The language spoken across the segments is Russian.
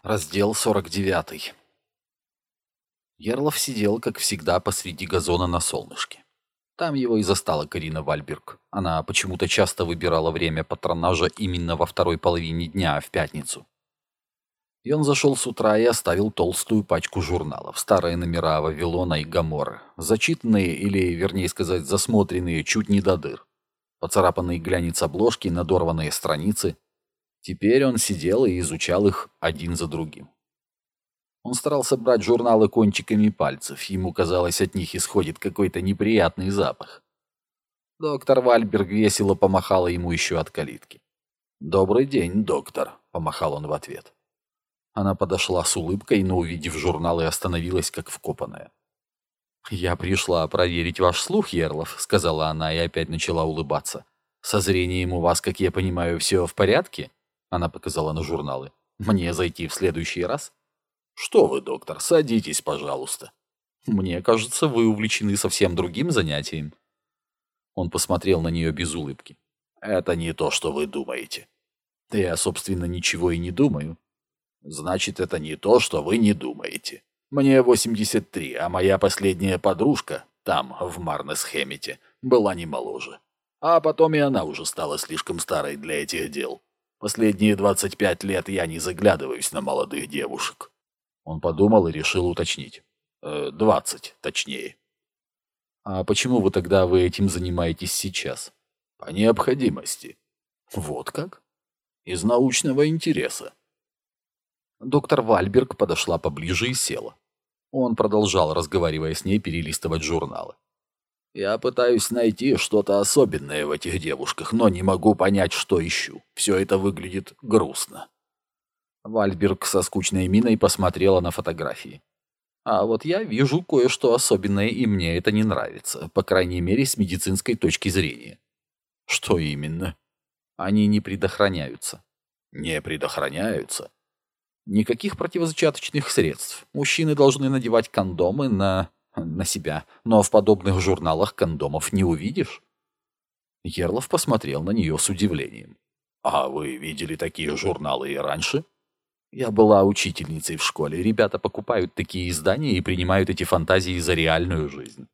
Раздел 49. Ярлов сидел, как всегда, посреди газона на солнышке. Там его и застала Карина Вальберг. Она почему-то часто выбирала время патронажа именно во второй половине дня, в пятницу. И он зашел с утра и оставил толстую пачку журналов, старые номера «Вавилона» и «Гоморры», зачитанные, или, вернее сказать, засмотренные чуть не до дыр. Поцарапанные глянец обложки, надорванные страницы. Теперь он сидел и изучал их один за другим. Он старался брать журналы кончиками пальцев, ему казалось, от них исходит какой-то неприятный запах. Доктор Вальберг весело помахала ему еще от калитки. «Добрый день, доктор», — помахал он в ответ. Она подошла с улыбкой, но, увидев журналы, остановилась как вкопанная. «Я пришла проверить ваш слух, Ярлов», — сказала она и опять начала улыбаться. «Со зрением у вас, как я понимаю, все в порядке?» Она показала на журналы. «Мне зайти в следующий раз?» «Что вы, доктор, садитесь, пожалуйста». «Мне кажется, вы увлечены совсем другим занятием». Он посмотрел на нее без улыбки. «Это не то, что вы думаете». «Я, собственно, ничего и не думаю». «Значит, это не то, что вы не думаете. Мне 83, а моя последняя подружка, там, в Марнесхэмете, была не моложе. А потом и она уже стала слишком старой для этих дел. Последние 25 лет я не заглядываюсь на молодых девушек». Он подумал и решил уточнить. 20, точнее. «А почему вы этим занимаетесь сейчас?» «По необходимости». «Вот как?» «Из научного интереса». Доктор Вальберг подошла поближе и села. Он продолжал, разговаривая с ней, перелистывать журналы. «Я пытаюсь найти что-то особенное в этих девушках, но не могу понять, что ищу. Все это выглядит грустно». Вальберг со скучной миной посмотрела на фотографии. «А вот я вижу кое-что особенное, и мне это не нравится, по крайней мере, с медицинской точки зрения». «Что именно?» «Они не предохраняются». «Не предохраняются?» «Никаких противозачаточных средств. Мужчины должны надевать кондомы на себя, но в подобных журналах кондомов не увидишь». Ярлов посмотрел на нее с удивлением. «А вы видели такие журналы и раньше?» «Я была учительницей в школе. Ребята покупают такие издания и принимают эти фантазии за реальную жизнь».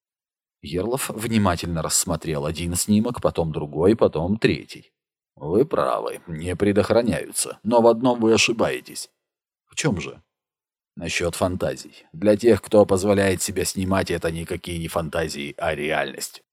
Ярлов внимательно рассмотрел один снимок, потом другой, потом третий. «Вы правы, не предохраняются, но в одном вы ошибаетесь». «В чем же?» «Насчет фантазий. Для тех, кто позволяет себя снимать, это никакие не фантазии, а реальность».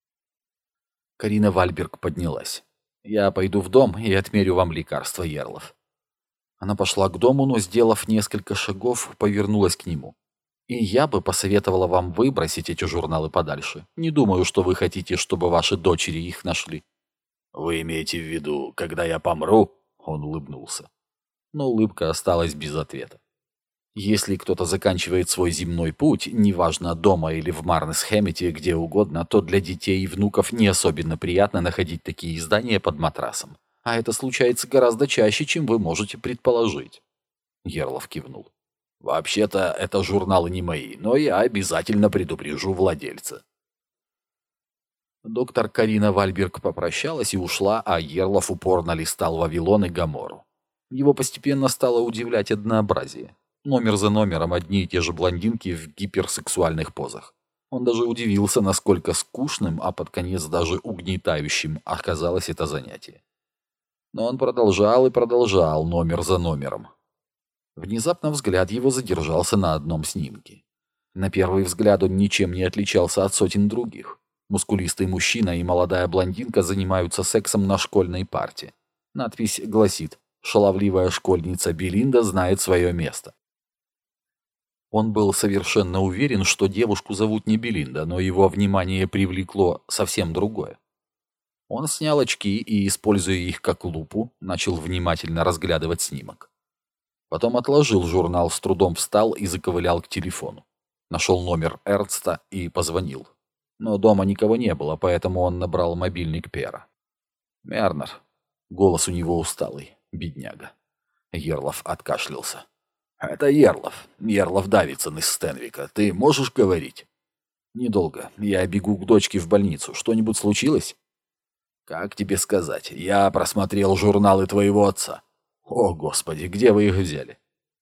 Карина Вальберг поднялась. «Я пойду в дом и отмерю вам лекарство, Ярлов». Она пошла к дому, но, сделав несколько шагов, повернулась к нему. «И я бы посоветовала вам выбросить эти журналы подальше. Не думаю, что вы хотите, чтобы ваши дочери их нашли». «Вы имеете в виду, когда я помру?» Он улыбнулся. Но улыбка осталась без ответа. Если кто-то заканчивает свой земной путь, неважно дома или в Марнесхэмете, где угодно, то для детей и внуков не особенно приятно находить такие издания под матрасом. А это случается гораздо чаще, чем вы можете предположить. Ярлов кивнул. «Вообще-то это журналы не мои, но я обязательно предупрежу владельца». Доктор Карина Вальберг попрощалась и ушла, а Ярлов упорно листал «Вавилон» и «Гоморру». Его постепенно стало удивлять однообразие. Номер за номером одни и те же блондинки в гиперсексуальных позах. Он даже удивился, насколько скучным, а под конец даже угнетающим оказалось это занятие. Но он продолжал и продолжал номер за номером. Внезапно взгляд его задержался на одном снимке. На первый взгляд он ничем не отличался от сотен других. Мускулистый мужчина и молодая блондинка занимаются сексом на школьной парте. Надпись гласит: «Шаловливая школьница Белинда знает свое место». Он был совершенно уверен, что девушку зовут не Белинда, но его внимание привлекло совсем другое. Он снял очки и, используя их как лупу, начал внимательно разглядывать снимок. Потом отложил журнал, с трудом встал и заковылял к телефону. Нашел номер Эрнста и позвонил. Но дома никого не было, поэтому он набрал мобильник Пера. «Мернер». Голос у него усталый, бедняга. Ярлов откашлялся. «Это Ярлов. Ярлов Давидсон из Стенвика. Ты можешь говорить?» «Недолго. Я бегу к дочке в больницу. Что-нибудь случилось?» «Как тебе сказать? Я просмотрел журналы твоего отца». «О, Господи, где вы их взяли?»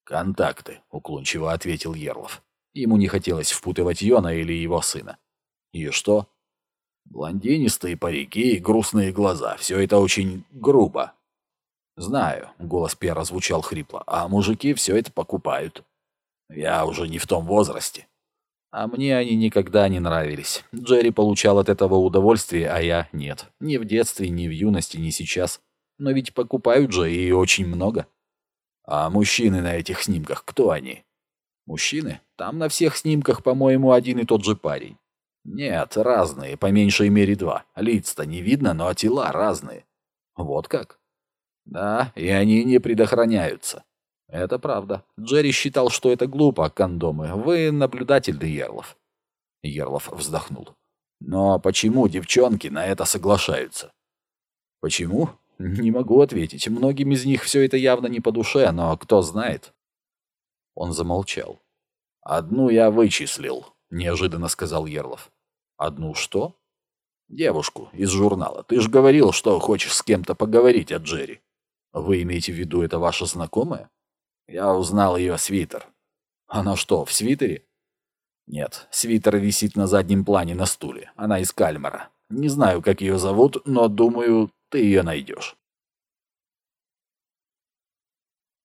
«Контакты», — уклончиво ответил Ерлов. Ему не хотелось впутывать Йона или его сына. «И что?» «Блондинистые парики и грустные глаза. Все это очень грубо». «Знаю», — голос Пьера звучал хрипло, — «а мужики все это покупают». «Я уже не в том возрасте». «А мне они никогда не нравились. Джерри получал от этого удовольствие, а я нет. Ни в детстве, ни в юности, ни сейчас. Но ведь покупают же и очень много». «А мужчины на этих снимках, кто они?» «Мужчины? Там на всех снимках, по-моему, один и тот же парень». «Нет, разные, по меньшей мере два. Лиц-то не видно, но тела разные». «Вот как?» «Да, и они не предохраняются». «Это правда. Джерри считал, что это глупо, кондомы. Вы наблюдательный, Ерлов». Ерлов вздохнул. «Но почему девчонки на это соглашаются?» «Почему? Не могу ответить. Многим из них все это явно не по душе, но кто знает». Он замолчал. «Одну я вычислил», — неожиданно сказал Ерлов. «Одну что?» «Девушку из журнала. Ты же говорил, что хочешь с кем-то поговорить о Джерри». «Вы имеете в виду, это ваша знакомая?» «Я узнал ее свитер». «Она что, в свитере?» «Нет, свитер висит на заднем плане на стуле. Она из Кальмара. Не знаю, как ее зовут, но, думаю, ты ее найдешь».